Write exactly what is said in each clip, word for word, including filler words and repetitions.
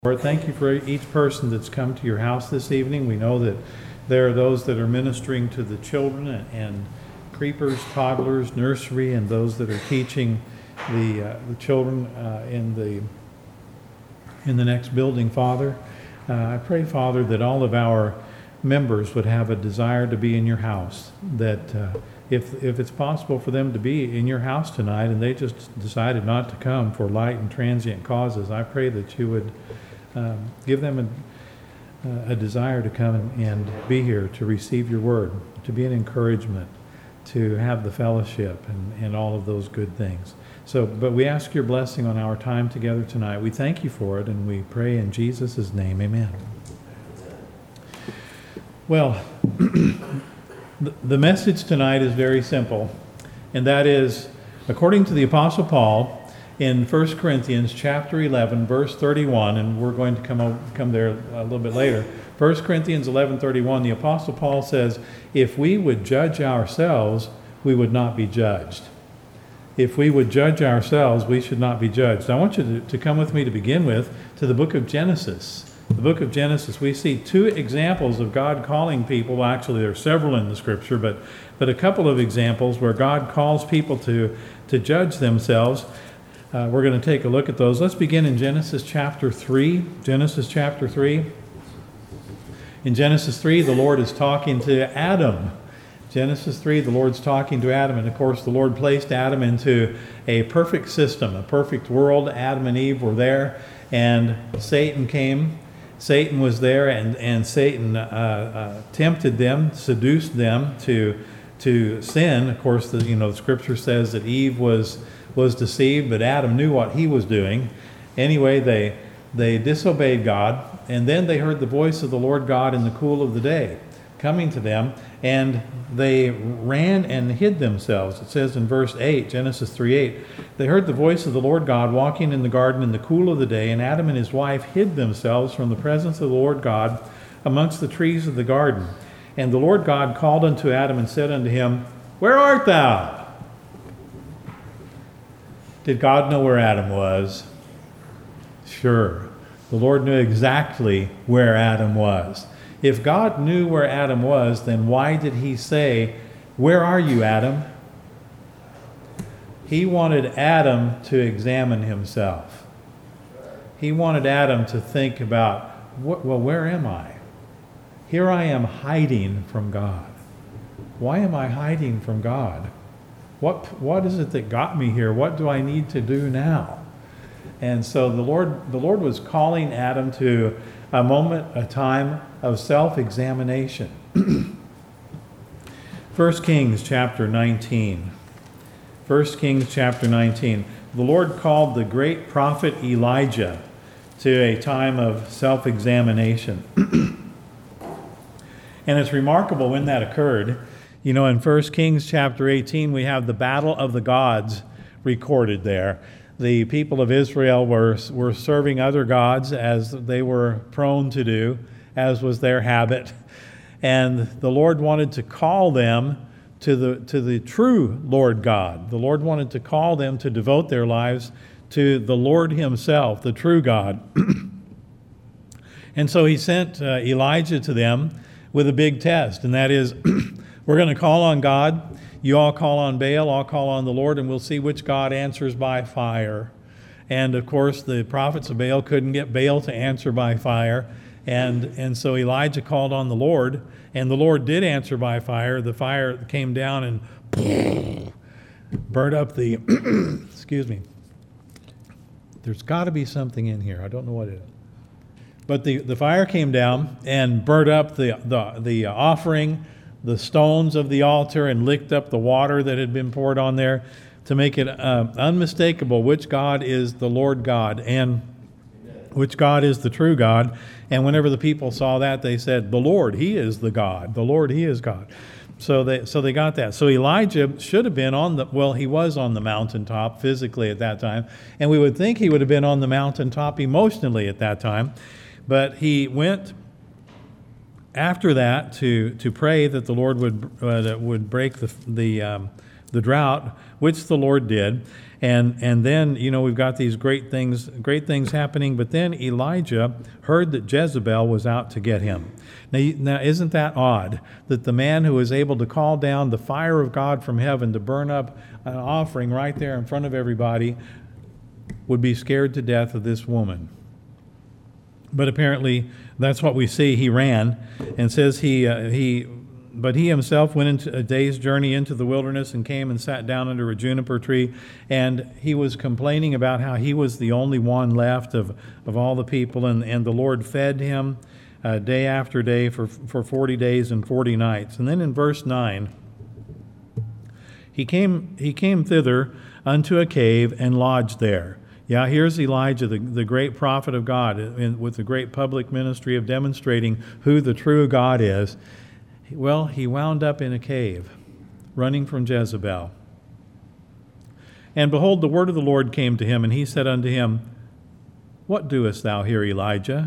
Lord, thank you for each person that's come to your house this evening. We know that there are those that are ministering to the children and creepers, toddlers, nursery, and those that are teaching the uh, the children uh, in the in the next building. Father, uh, I pray, Father, that all of our members would have a desire to be in your house. That uh, if if it's possible for them to be in your house tonight, and they just decided not to come for light and transient causes, I pray that you would Um, give them a, uh, a desire to come and, and be here to receive your word, to be an encouragement, to have the fellowship and, and all of those good things. So, but we ask your blessing on our time together tonight. We thank you for it, and we pray in Jesus' name, amen. Well, the, the message tonight is very simple, and that is, according to the Apostle Paul, in First Corinthians chapter eleven, verse thirty-one, and we're going to come over, come there a little bit later. First Corinthians eleven thirty-one, the Apostle Paul says, if we would judge ourselves, we would not be judged. If we would judge ourselves, we should not be judged. I want you to, to come with me to begin with to the book of Genesis. The book of Genesis, we see two examples of God calling people. Well, actually, there are several in the scripture, but, but a couple of examples where God calls people to, to judge themselves. Uh, we're going to take a look at those. Let's begin in Genesis chapter three. Genesis chapter three. In Genesis three, the Lord is talking to Adam. Genesis three, the Lord's talking to Adam. And of course, the Lord placed Adam into a perfect system, a perfect world. Adam and Eve were there, and Satan came. Satan was there, and, and Satan uh, uh, tempted them, seduced them to, to sin. Of course, the, you know, the scripture says that Eve was was deceived, but Adam knew what he was doing. Anyway, they they disobeyed God, and then they heard the voice of the Lord God in the cool of the day coming to them, and they ran and hid themselves. It says in verse eight, Genesis three eight, they heard the voice of the Lord God walking in the garden in the cool of the day, and Adam and his wife hid themselves from the presence of the Lord God amongst the trees of the garden. And the Lord God called unto Adam and said unto him, where art thou? Did God know where Adam was? Sure. The Lord knew exactly where Adam was. If God knew where Adam was, then why did he say, where are you, Adam? He wanted Adam to examine himself. He wanted Adam to think about, well, where am I? Here I am hiding from God. Why am I hiding from God? What what is it that got me here? What do I need to do now? And so the Lord the Lord was calling Adam to a moment, a time of self-examination. First Kings chapter nineteen. First Kings chapter nineteen. The Lord called the great prophet Elijah to a time of self-examination. And it's remarkable when that occurred. You know, in First Kings chapter eighteen, we have the battle of the gods recorded there. The people of Israel were, were serving other gods, as they were prone to do, as was their habit. And the Lord wanted to call them to the, to the true Lord God. The Lord wanted to call them to devote their lives to the Lord himself, the true God. And so he sent uh, Elijah to them with a big test, and that is, we're going to call on God. You all call on Baal, I'll call on the Lord, and we'll see which God answers by fire. And of course, the prophets of Baal couldn't get Baal to answer by fire. And, and so Elijah called on the Lord, and the Lord did answer by fire. The fire came down and burned up the, excuse me. There's got to be something in here. I don't know what it is. But the, the fire came down and burnt up the, the, the offering, the stones of the altar, and licked up the water that had been poured on there to make it uh, unmistakable which God is the Lord God and which God is the true God. And whenever the people saw that, they said, the Lord, he is the God. The Lord, he is God. So they so they got that. So Elijah should have been on the, well, he was on the mountaintop physically at that time. And we would think he would have been on the mountaintop emotionally at that time. But he went after that to, to pray that the Lord would uh, would break the the um, the drought, which the Lord did. And and then, you know, we've got these great things, great things happening. But then Elijah heard that Jezebel was out to get him. Now, now, isn't that odd that the man who was able to call down the fire of God from heaven to burn up an offering right there in front of everybody would be scared to death of this woman? But apparently, that's what we see. He ran, and says he uh, he. But he himself went into a day's journey into the wilderness and came and sat down under a juniper tree. And he was complaining about how he was the only one left of, of all the people. And, and the Lord fed him uh, day after day for, for forty days and forty nights. And then in verse nine, he came, he came thither unto a cave and lodged there. Yeah, here's Elijah, the, the great prophet of God, in, with the great public ministry of demonstrating who the true God is. Well, he wound up in a cave, running from Jezebel. And behold, the word of the Lord came to him, and he said unto him, What doest thou here, Elijah?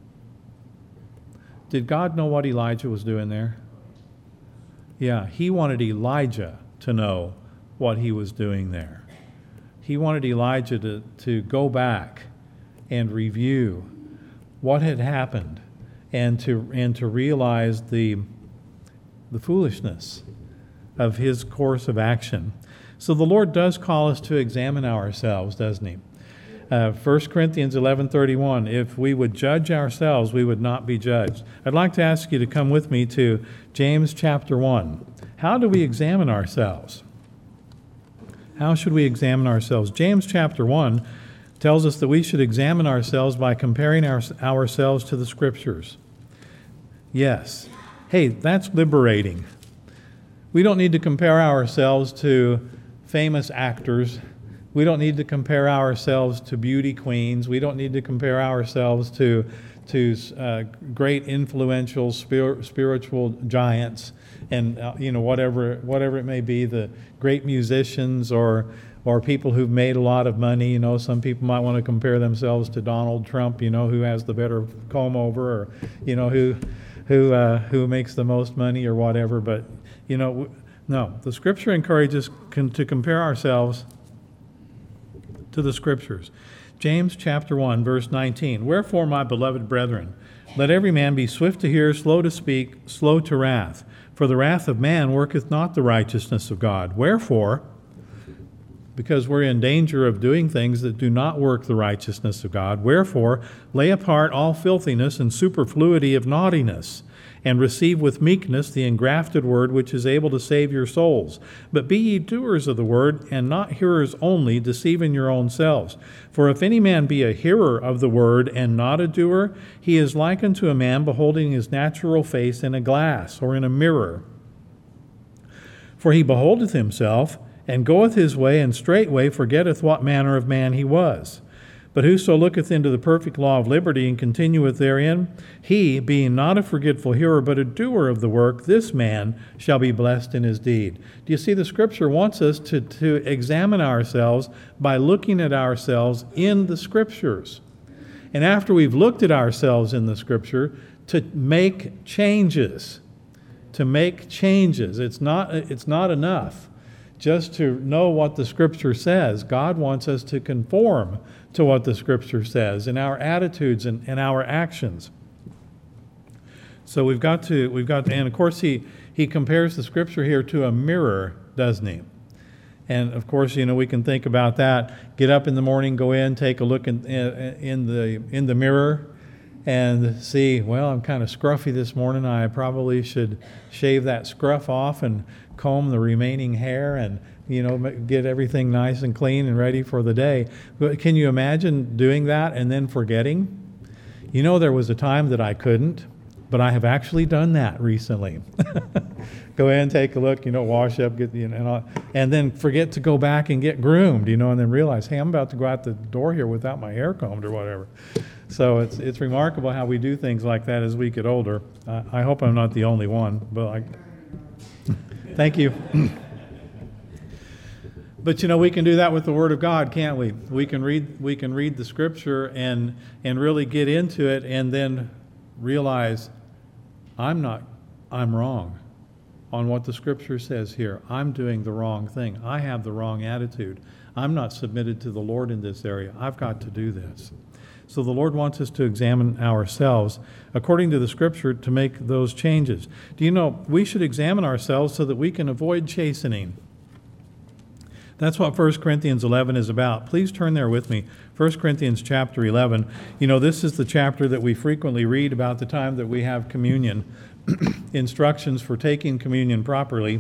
Did God know what Elijah was doing there? Yeah, he wanted Elijah to know what he was doing there. He wanted Elijah to, to go back and review what had happened and to and to realize the the foolishness of his course of action. So the Lord does call us to examine ourselves, doesn't he? Uh, First Corinthians eleven thirty-one, if we would judge ourselves, we would not be judged. I'd like to ask you to come with me to James chapter one. How do we examine ourselves? How should we examine ourselves? James chapter one tells us that we should examine ourselves by comparing our, ourselves to the Scriptures. Yes. Hey, that's liberating. We don't need to compare ourselves to famous actors. We don't need to compare ourselves to beauty queens. We don't need to compare ourselves to to uh, great influential spir- spiritual giants, and uh, you know whatever whatever it may be, the great musicians or or people who've made a lot of money. You know, some people might want to compare themselves to Donald Trump. You know, who has the better comb over, or you know who. who uh, who makes the most money or whatever. But, you know, no, the Scripture encourages con- to compare ourselves to the Scriptures. James chapter one, verse nineteen, Wherefore, my beloved brethren, let every man be swift to hear, slow to speak, slow to wrath. For the wrath of man worketh not the righteousness of God. Wherefore, because we're in danger of doing things that do not work the righteousness of God. Wherefore, lay apart all filthiness and superfluity of naughtiness, and receive with meekness the engrafted word which is able to save your souls. But be ye doers of the word, and not hearers only, deceiving your own selves. For if any man be a hearer of the word, and not a doer, he is like unto a man beholding his natural face in a glass, or in a mirror. For he beholdeth himself, and goeth his way, and straightway forgetteth what manner of man he was. But whoso looketh into the perfect law of liberty, and continueth therein, he, being not a forgetful hearer, but a doer of the work, this man shall be blessed in his deed. Do you see, the Scripture wants us to, to examine ourselves by looking at ourselves in the Scriptures. And after we've looked at ourselves in the Scripture, to make changes. To make changes. It's not, it's not enough just to know what the Scripture says. God wants us to conform to what the Scripture says in our attitudes and, and our actions. So we've got to, we've got to, and of course he, he compares the Scripture here to a mirror, doesn't he? And of course, you know, we can think about that. Get up in the morning, go in, take a look in, in the in the mirror, and see, well, I'm kind of scruffy this morning. I probably should shave that scruff off and comb the remaining hair and, you know, get everything nice and clean and ready for the day. But can you imagine doing that and then forgetting? You know, there was a time that I couldn't, but I have actually done that recently. Go in, take a look, you know, wash up, get you know, and then forget to go back and get groomed, you know, and then realize, hey, I'm about to go out the door here without my hair combed or whatever. So it's it's remarkable how we do things like that as we get older. Uh, I hope I'm not the only one, but I, thank you. But you know, we can do that with the Word of God, can't we? We can read we can read the Scripture and and really get into it, and then realize I'm not I'm wrong. on what the Scripture says here. I'm doing the wrong thing. I have the wrong attitude. I'm not submitted to the Lord in this area. I've got to do this. So the Lord wants us to examine ourselves according to the Scripture to make those changes. Do you know, we should examine ourselves so that we can avoid chastening. That's what First Corinthians eleven is about. Please turn there with me. First Corinthians chapter eleven. You know, this is the chapter that we frequently read about the time that we have communion. Instructions for taking communion properly.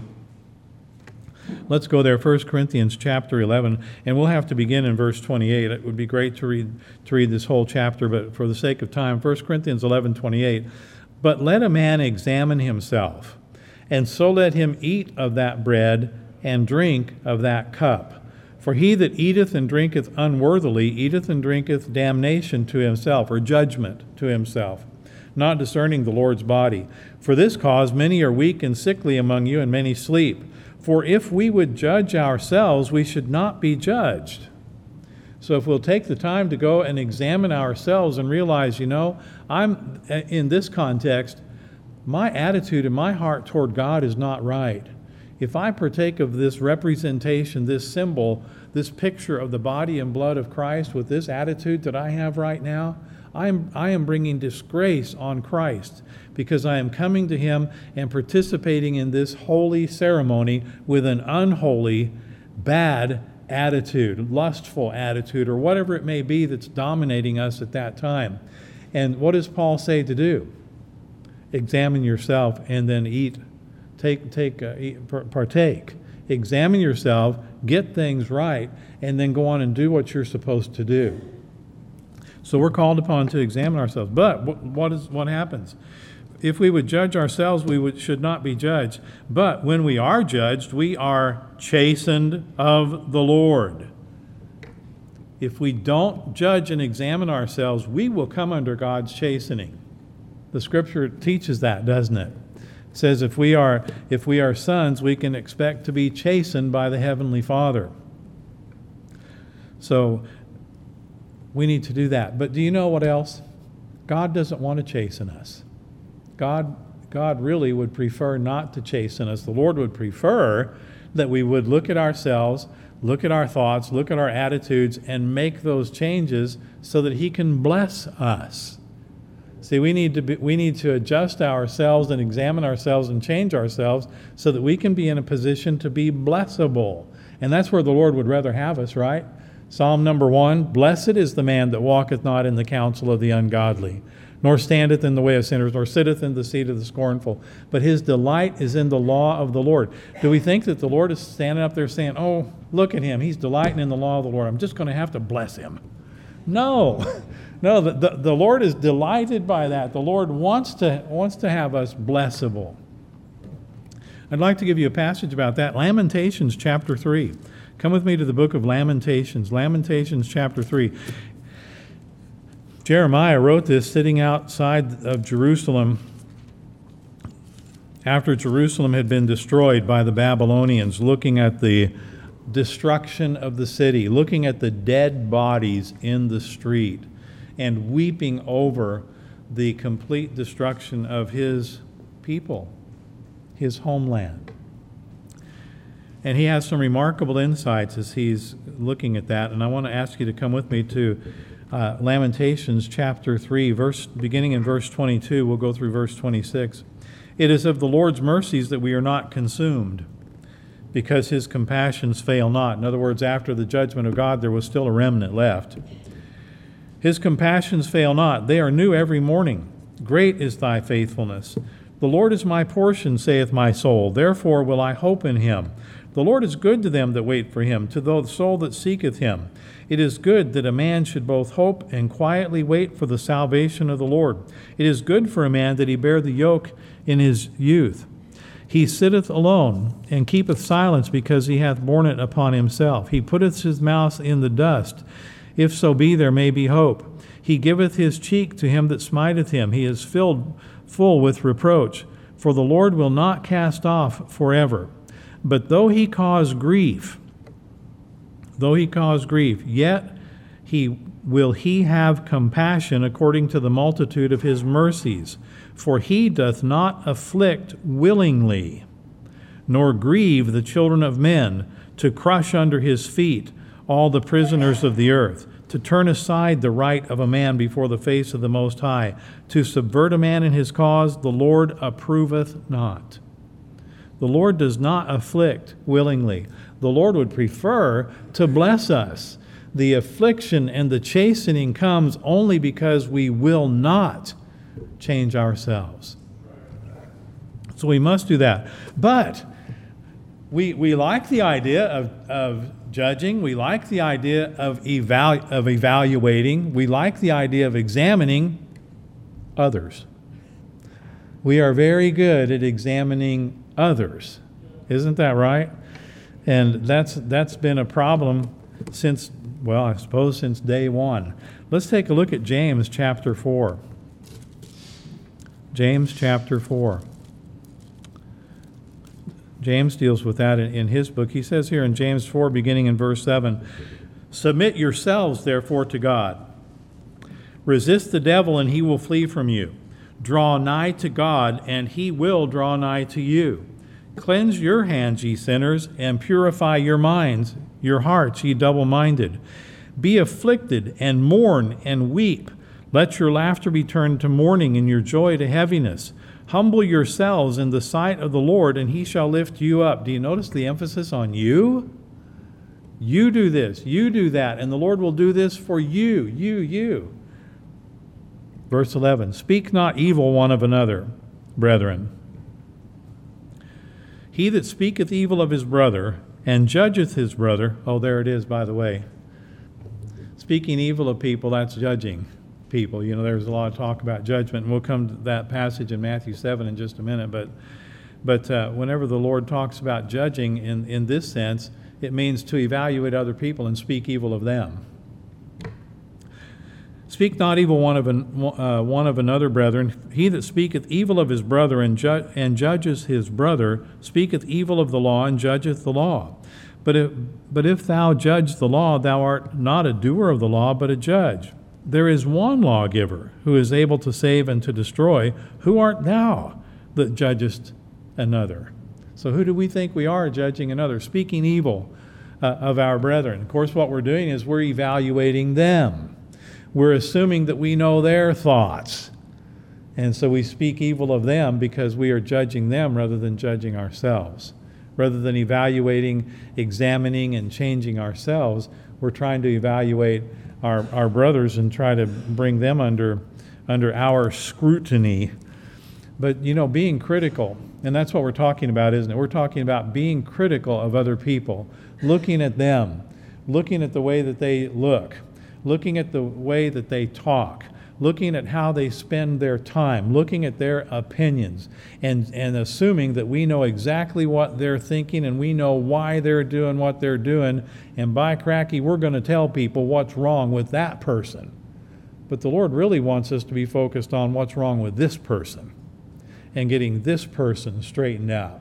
Let's go there, First Corinthians chapter eleven, and we'll have to begin in verse twenty-eight. It would be great to read to read this whole chapter, but for the sake of time, First Corinthians eleven twenty-eight. But let a man examine himself, and so let him eat of that bread and drink of that cup. For he that eateth and drinketh unworthily eateth and drinketh damnation to himself, or judgment to himself, not discerning the Lord's body. For this cause many are weak and sickly among you, and many sleep. For if we would judge ourselves, we should not be judged. So if we'll take the time to go and examine ourselves and realize, you know, I'm in this context, my attitude and my heart toward God is not right. If I partake of this representation, this symbol, this picture of the body and blood of Christ with this attitude that I have right now, I am, I am bringing disgrace on Christ because I am coming to Him and participating in this holy ceremony with an unholy, bad attitude, lustful attitude, or whatever it may be that's dominating us at that time. And what does Paul say to do? Examine yourself and then eat. Take, take, uh, eat, partake. Examine yourself, get things right, and then go on and do what you're supposed to do. So we're called upon to examine ourselves. But what is what happens? If we would judge ourselves, we would, should not be judged. But when we are judged, we are chastened of the Lord. If we don't judge and examine ourselves, we will come under God's chastening. The Scripture teaches that, doesn't it? It says if we are if we are sons, we can expect to be chastened by the Heavenly Father. So we need to do that. But do you know what else? God doesn't want to chasten us. God, God really would prefer not to chasten us. The Lord would prefer that we would look at ourselves, look at our thoughts, look at our attitudes, and make those changes so that He can bless us. See, we need to be, we need to adjust ourselves and examine ourselves and change ourselves so that we can be in a position to be blessable. And that's where the Lord would rather have us, right? Psalm number one, blessed is the man that walketh not in the counsel of the ungodly, nor standeth in the way of sinners, nor sitteth in the seat of the scornful. But his delight is in the law of the Lord. Do we think that the Lord is standing up there saying, oh, look at him, he's delighting in the law of the Lord, I'm just going to have to bless him? No. No, the, the, the Lord is delighted by that. The Lord wants to, wants to have us blessable. I'd like to give you a passage about that. Lamentations chapter three. Come with me to the book of Lamentations. Lamentations chapter three. Jeremiah wrote this sitting outside of Jerusalem after Jerusalem had been destroyed by the Babylonians, looking at the destruction of the city, looking at the dead bodies in the street, and weeping over the complete destruction of his people, his homeland. And he has some remarkable insights as he's looking at that. And I want to ask you to come with me to uh, Lamentations chapter three, verse beginning in verse twenty-two. We'll go through verse twenty-six. It is of the Lord's mercies that we are not consumed, because his compassions fail not. In other words, after the judgment of God, there was still a remnant left. His compassions fail not. They are new every morning. Great is thy faithfulness. The Lord is my portion, saith my soul. Therefore will I hope in him. The Lord is good to them that wait for him, to the soul that seeketh him. It is good that a man should both hope and quietly wait for the salvation of the Lord. It is good for a man that he bear the yoke in his youth. He sitteth alone, and keepeth silence, because he hath borne it upon himself. He putteth his mouth in the dust, if so be there may be hope. He giveth his cheek to him that smiteth him. He is filled full with reproach. For the Lord will not cast off forever. But though he cause grief, though he cause grief, yet he will he have compassion according to the multitude of his mercies. For he doth not afflict willingly. nor grieve the children of men, to crush under his feet all the prisoners of the earth, to turn aside the right of a man before the face of the Most High, to subvert a man in his cause, the Lord approveth not. The Lord does not afflict willingly. The Lord would prefer to bless us. The affliction and the chastening comes only because we will not change ourselves. So we must do that. But we we like the idea of, of judging. We like the idea of, evalu- of evaluating. We like the idea of examining others. We are very good at examining others. Isn't that right? And that's that's been a problem since, well, I suppose since day one. Let's take a look at James chapter four. James chapter four. James deals with that in, in his book. He says here in James four, beginning in verse seven, "Submit yourselves, therefore, to God. Resist the devil, and he will flee from you. Draw nigh to God, and he will draw nigh to you. Cleanse your hands, ye sinners, and purify your minds, your hearts, ye double-minded. Be afflicted, and mourn, and weep. Let your laughter be turned to mourning, and your joy to heaviness. Humble yourselves in the sight of the Lord, and he shall lift you up." Do you notice the emphasis on you? You do this, you do that, and the Lord will do this for you, you, you. Verse eleven, "Speak not evil one of another, brethren. He that speaketh evil of his brother, and judgeth his brother," oh, there it is, by the way. Speaking evil of people, that's judging people. You know, there's a lot of talk about judgment, and we'll come to that passage in Matthew seven in just a minute. But but uh, whenever the Lord talks about judging in, in this sense, it means to evaluate other people and speak evil of them. "Speak not evil one of an, uh, one of another, brethren. He that speaketh evil of his brother and, ju- and judges his brother speaketh evil of the law and judgeth the law. But if, but if thou judge the law, thou art not a doer of the law, but a judge. There is one lawgiver who is able to save and to destroy. Who art thou that judgest another?" So who do we think we are judging another? Speaking evil uh, of our brethren. Of course, what we're doing is we're evaluating them. We're assuming that we know their thoughts. And so we speak evil of them because we are judging them rather than judging ourselves. Rather than evaluating, examining, and changing ourselves, we're trying to evaluate our, our brothers and try to bring them under, under our scrutiny. But, you know, being critical, and that's what we're talking about, isn't it? We're talking about being critical of other people, looking at them, looking at the way that they look, looking at the way that they talk, looking at how they spend their time, looking at their opinions, and, and assuming that we know exactly what they're thinking and we know why they're doing what they're doing, and by cracky, we're going to tell people what's wrong with that person. But the Lord really wants us to be focused on what's wrong with this person and getting this person straightened out.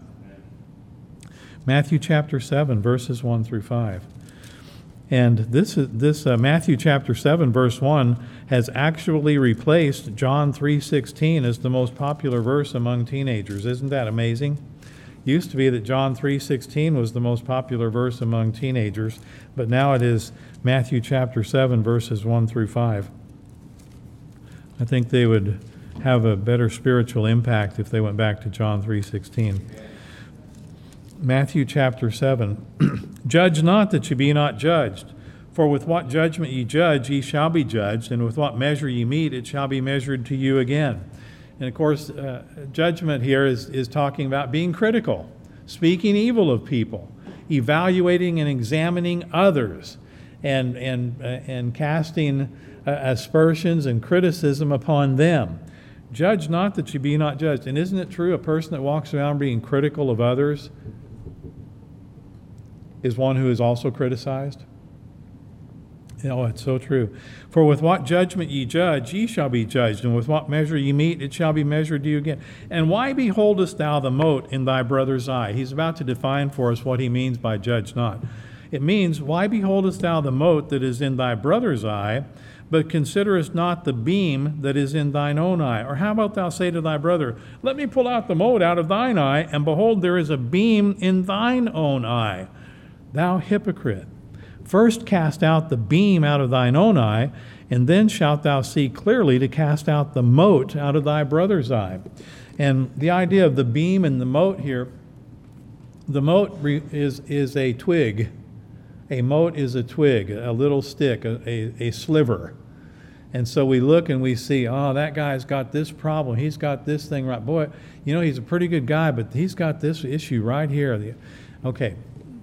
Matthew chapter seven, verses one through five. And this is this uh, Matthew chapter seven, verse one, has actually replaced John three sixteen as the most popular verse among teenagers. Isn't that amazing? It used to be that John three sixteen was the most popular verse among teenagers, but now it is Matthew chapter seven, verses one through five. I think they would have a better spiritual impact if they went back to John three sixteen. Matthew chapter seven. "Judge not that ye be not judged. For with what judgment ye judge, ye shall be judged, and with what measure ye mete, it shall be measured to you again." And of course, uh, judgment here is, is talking about being critical, speaking evil of people, evaluating and examining others, and, and, uh, and casting uh, aspersions and criticism upon them. Judge not that ye be not judged. And isn't it true, a person that walks around being critical of others is one who is also criticized? Oh, it's so true. "For with what judgment ye judge, ye shall be judged, and with what measure ye mete, it shall be measured to you again. And why beholdest thou the mote in thy brother's eye?" He's about to define for us what he means by judge not. It means, why beholdest thou the mote that is in thy brother's eye, but considerest not the beam that is in thine own eye? Or how about thou say to thy brother, let me pull out the mote out of thine eye, and behold, there is a beam in thine own eye. Thou hypocrite, first cast out the beam out of thine own eye, and then shalt thou see clearly to cast out the mote out of thy brother's eye. And the idea of the beam and the mote here, the mote is, is a twig. A mote is a twig, a little stick, a, a, a sliver. And so we look and we see, oh, that guy's got this problem. He's got this thing right. Boy, you know, he's a pretty good guy, but he's got this issue right here. Okay.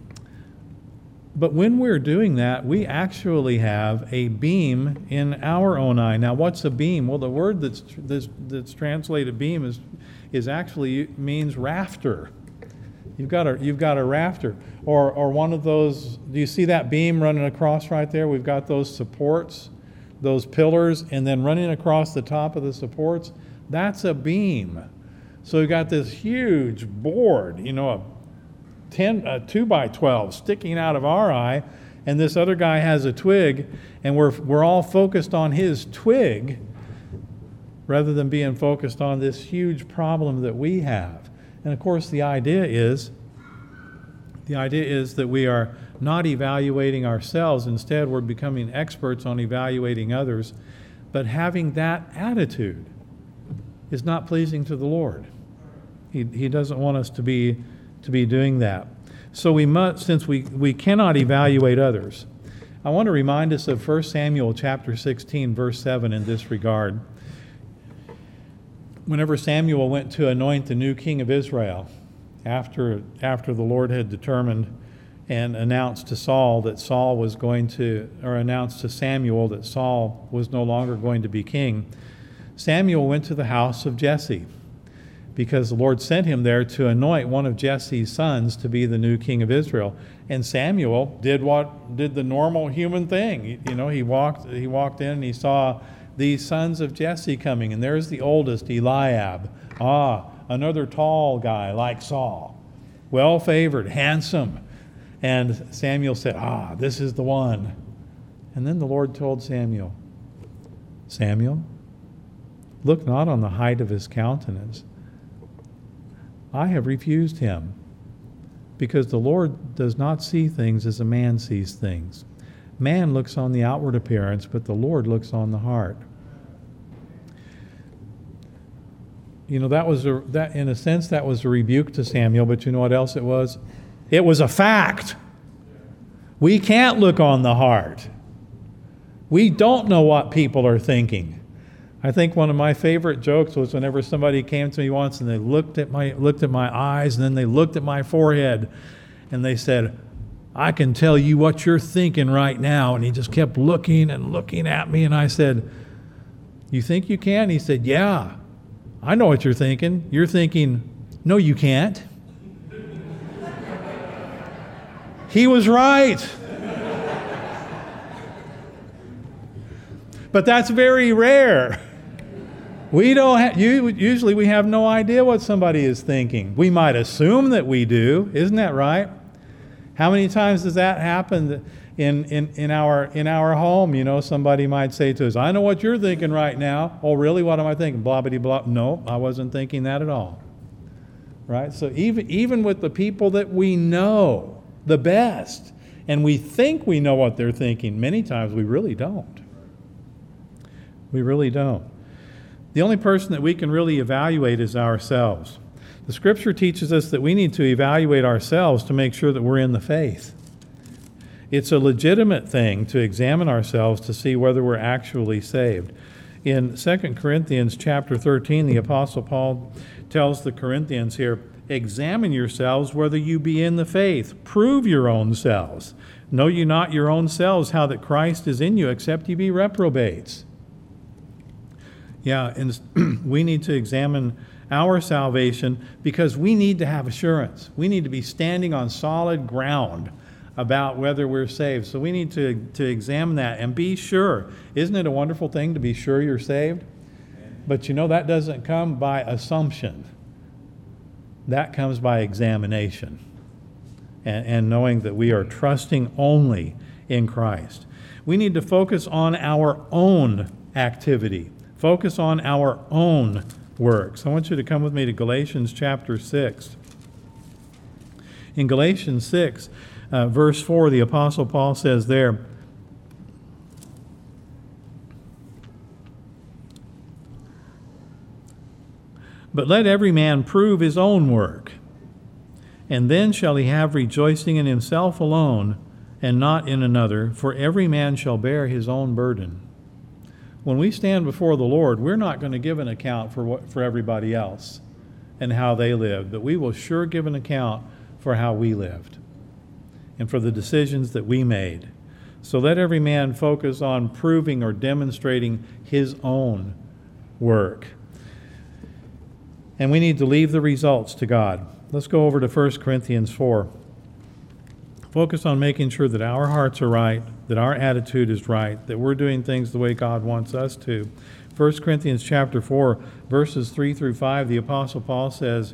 But when we're doing that, we actually have a beam in our own eye. Now, what's a beam? Well, the word that's that's, that's translated beam is is actually means rafter. You've got a you've got a rafter, or or one of those. Do you see that beam running across right there? We've got those supports, those pillars, and then running across the top of the supports. That's a beam. So we've got this huge board, you know, a ten, a two by twelve sticking out of our eye, and this other guy has a twig, and we're we're all focused on his twig rather than being focused on this huge problem that we have. And of course, the idea is the idea is that we are not evaluating ourselves. Instead, we're becoming experts on evaluating others. But having that attitude is not pleasing to the Lord. He he doesn't want us to be to be doing that. So we must, since we, we cannot evaluate others, I want to remind us of First Samuel chapter sixteen, verse seven in this regard. Whenever Samuel went to anoint the new king of Israel, after after the Lord had determined and announced to Saul that Saul was going to, or announced to Samuel that Saul was no longer going to be king, Samuel went to the house of Jesse, because the Lord sent him there to anoint one of Jesse's sons to be the new king of Israel. And Samuel did what did the normal human thing. You know, he walked he walked in and he saw these sons of Jesse coming, and there's the oldest, Eliab. Ah, another tall guy like Saul, well-favored, handsome. And Samuel said, ah, this is the one. And then the Lord told Samuel, Samuel, look not on the height of his countenance. I have refused him, because the Lord does not see things as a man sees things. Man looks on the outward appearance, but the Lord looks on the heart. You know, that was a, that in a sense that was a rebuke to Samuel, but you know what else it was? It was a fact. We can't look on the heart. We don't know what people are thinking. I think one of my favorite jokes was whenever somebody came to me once and they looked at my looked at my eyes and then they looked at my forehead and they said, I can tell you what you're thinking right now. And he just kept looking and looking at me, and I said, you think you can? He said, yeah, I know what you're thinking. You're thinking, no, you can't. He was right. But that's very rare. We don't ha- you, usually we have no idea what somebody is thinking. We might assume that we do. Isn't that right? How many times does that happen in, in, in our in our home? You know, somebody might say to us, I know what you're thinking right now. Oh, really? What am I thinking? Blah, blah, blah. No, I wasn't thinking that at all. Right? So even, even with the people that we know the best, and we think we know what they're thinking, many times we really don't. We really don't. The only person that we can really evaluate is ourselves. The Scripture teaches us that we need to evaluate ourselves to make sure that we're in the faith. It's a legitimate thing to examine ourselves to see whether we're actually saved. In Second Corinthians chapter thirteen, the Apostle Paul tells the Corinthians here, examine yourselves whether you be in the faith. Prove your own selves. Know you not your own selves how that Christ is in you, except ye be reprobates. Yeah, and we need to examine our salvation because we need to have assurance. We need to be standing on solid ground about whether we're saved. So we need to, to examine that and be sure. Isn't it a wonderful thing to be sure you're saved? But you know, that doesn't come by assumption. That comes by examination and, and knowing that we are trusting only in Christ. We need to focus on our own activity. Focus on our own works. I want you to come with me to Galatians chapter six. In Galatians six, uh, verse four, the Apostle Paul says there, "But let every man prove his own work, and then shall he have rejoicing in himself alone, and not in another, for every man shall bear his own burden." When we stand before the Lord, we're not going to give an account for what, for everybody else and how they lived, but we will sure give an account for how we lived and for the decisions that we made. So let every man focus on proving or demonstrating his own work. And we need to leave the results to God. Let's go over to First Corinthians four. Focus on making sure that our hearts are right, that our attitude is right, that we're doing things the way God wants us to. First Corinthians chapter four, verses three through five, the Apostle Paul says,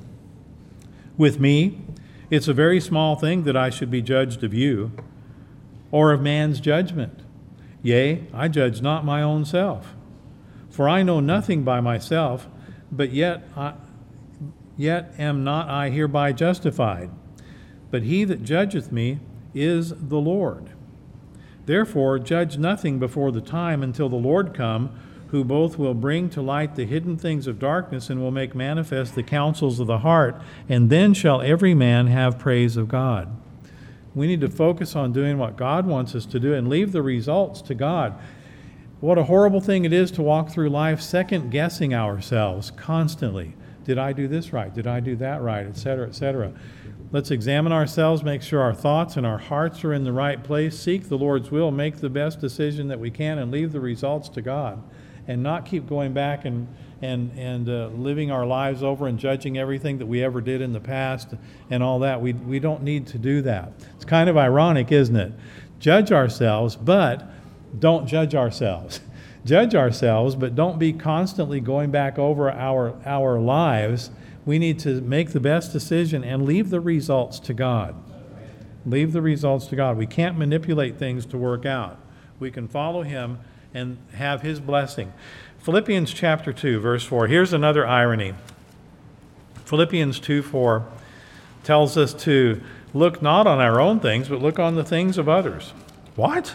"With me, it's a very small thing that I should be judged of you, or of man's judgment. Yea, I judge not my own self. For I know nothing by myself, but yet, I, yet am not I hereby justified. But he that judgeth me is the Lord. Therefore judge nothing before the time until the Lord come, who both will bring to light the hidden things of darkness and will make manifest the counsels of the heart, and then shall every man have praise of God." We need to focus on doing what God wants us to do and leave the results to God. What a horrible thing it is to walk through life second-guessing ourselves constantly. Did I do this right? Did I do that right? Et cetera, et cetera. Let's examine ourselves, make sure our thoughts and our hearts are in the right place, seek the Lord's will, make the best decision that we can, and leave the results to God, and not keep going back and and and uh, living our lives over and judging everything that we ever did in the past and all that. We we don't need to do that. It's kind of ironic, isn't it? Judge ourselves, but don't judge ourselves. Judge ourselves, but don't be constantly going back over our our lives. We need to make the best decision and leave the results to God. Leave the results to God. We can't manipulate things to work out. We can follow Him and have His blessing. Philippians chapter two, verse four. Here's another irony. Philippians two four tells us to look not on our own things, but look on the things of others. What?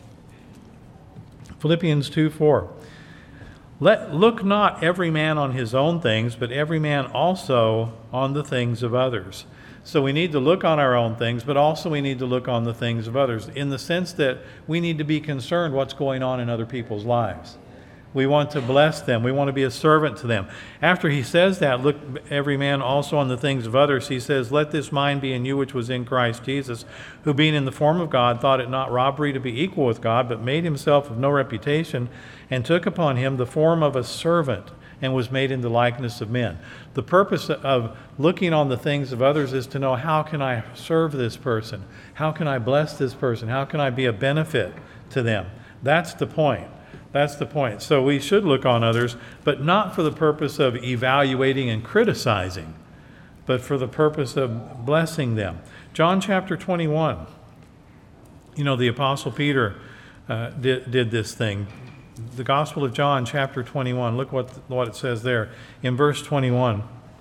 Philippians two four. Let look not every man on his own things, but every man also on the things of others. So we need to look on our own things, but also we need to look on the things of others, in the sense that we need to be concerned what's going on in other people's lives. We want to bless them. We want to be a servant to them. After he says that, look every man also on the things of others, he says, let this mind be in you which was in Christ Jesus, who being in the form of God, thought it not robbery to be equal with God, but made himself of no reputation, and took upon him the form of a servant, and was made in the likeness of men. The purpose of looking on the things of others is to know, how can I serve this person? How can I bless this person? How can I be a benefit to them? That's the point. That's the point. So we should look on others, but not for the purpose of evaluating and criticizing, but for the purpose of blessing them. John chapter twenty-one. You know, the Apostle Peter uh, did, did this thing. The Gospel of John chapter twenty-one. Look what, what it says there in verse twenty-one.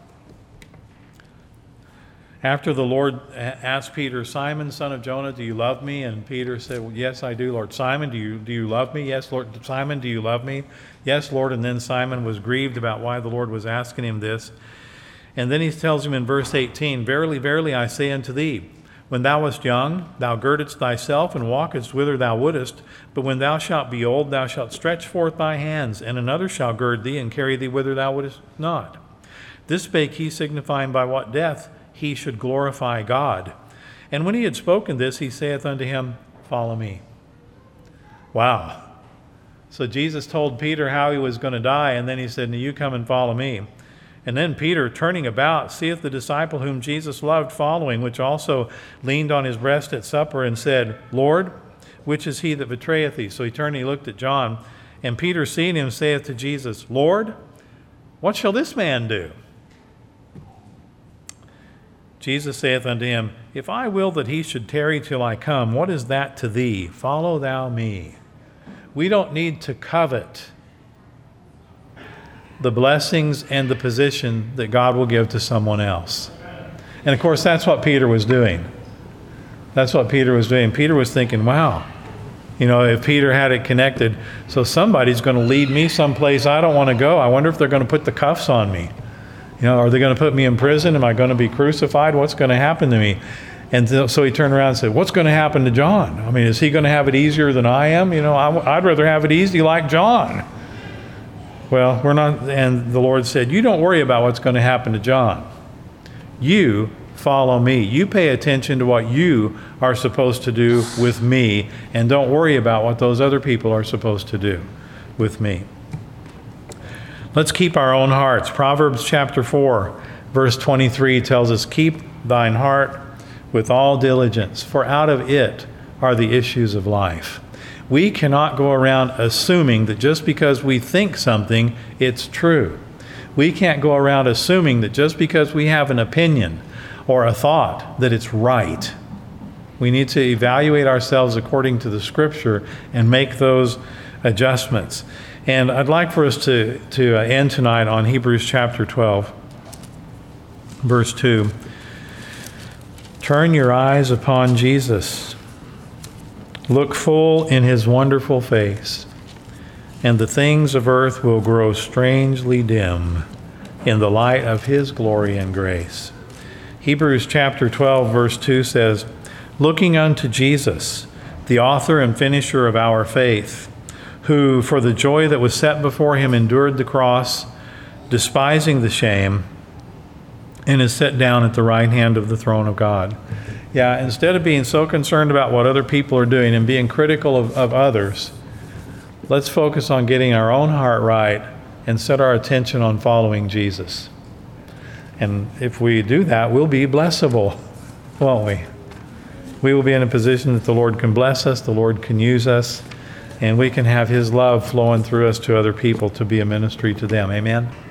After the Lord asked Peter, Simon, son of Jonah, do you love me? And Peter said, well, yes, I do, Lord. Simon, do you do you love me? Yes, Lord. Simon, do you love me? Yes, Lord. And then Simon was grieved about why the Lord was asking him this. And then he tells him in verse eighteen, verily, verily, I say unto thee, when thou wast young, thou girdedst thyself and walkedst whither thou wouldest. But when thou shalt be old, thou shalt stretch forth thy hands, and another shall gird thee and carry thee whither thou wouldest not. This spake he, signifying by what death he should glorify God. And when he had spoken this, he saith unto him, follow me. Wow. So Jesus told Peter how he was going to die, and then he said, now you come and follow me. And then Peter, turning about, seeth the disciple whom Jesus loved following, which also leaned on his breast at supper, and said, Lord, which is he that betrayeth thee? So he turned and he looked at John. And Peter, seeing him, saith to Jesus, Lord, what shall this man do? Jesus saith unto him, If I will that he should tarry till I come, what is that to thee? Follow thou me. We don't need to covet the blessings and the position that God will give to someone else. And of course, that's what Peter was doing. That's what Peter was doing. Peter was thinking, wow, you know, if Peter had it connected, so somebody's going to lead me someplace I don't want to go. I wonder if they're going to put the cuffs on me. You know, are they going to put me in prison? Am I going to be crucified? What's going to happen to me? And so he turned around and said, what's going to happen to John? I mean, is he going to have it easier than I am? You know, I'd rather have it easy like John. Well, we're not, and the Lord said, you don't worry about what's going to happen to John. You follow me. You pay attention to what you are supposed to do with me, and don't worry about what those other people are supposed to do with me. Let's keep our own hearts. Proverbs chapter four, verse twenty-three tells us, keep thine heart with all diligence, for out of it are the issues of life. We cannot go around assuming that just because we think something, it's true. We can't go around assuming that just because we have an opinion or a thought that it's right. We need to evaluate ourselves according to the Scripture and make those adjustments. And I'd like for us to, to end tonight on Hebrews chapter twelve, verse two. Turn your eyes upon Jesus. Look full in his wonderful face, and the things of earth will grow strangely dim in the light of his glory and grace. Hebrews chapter twelve, verse two says, looking unto Jesus, the author and finisher of our faith, who for the joy that was set before him endured the cross, despising the shame, and is set down at the right hand of the throne of God. Yeah, instead of being so concerned about what other people are doing and being critical of, of others, let's focus on getting our own heart right and set our attention on following Jesus. And if we do that, we'll be blessable, won't we? We will be in a position that the Lord can bless us, the Lord can use us, and we can have his love flowing through us to other people to be a ministry to them. Amen?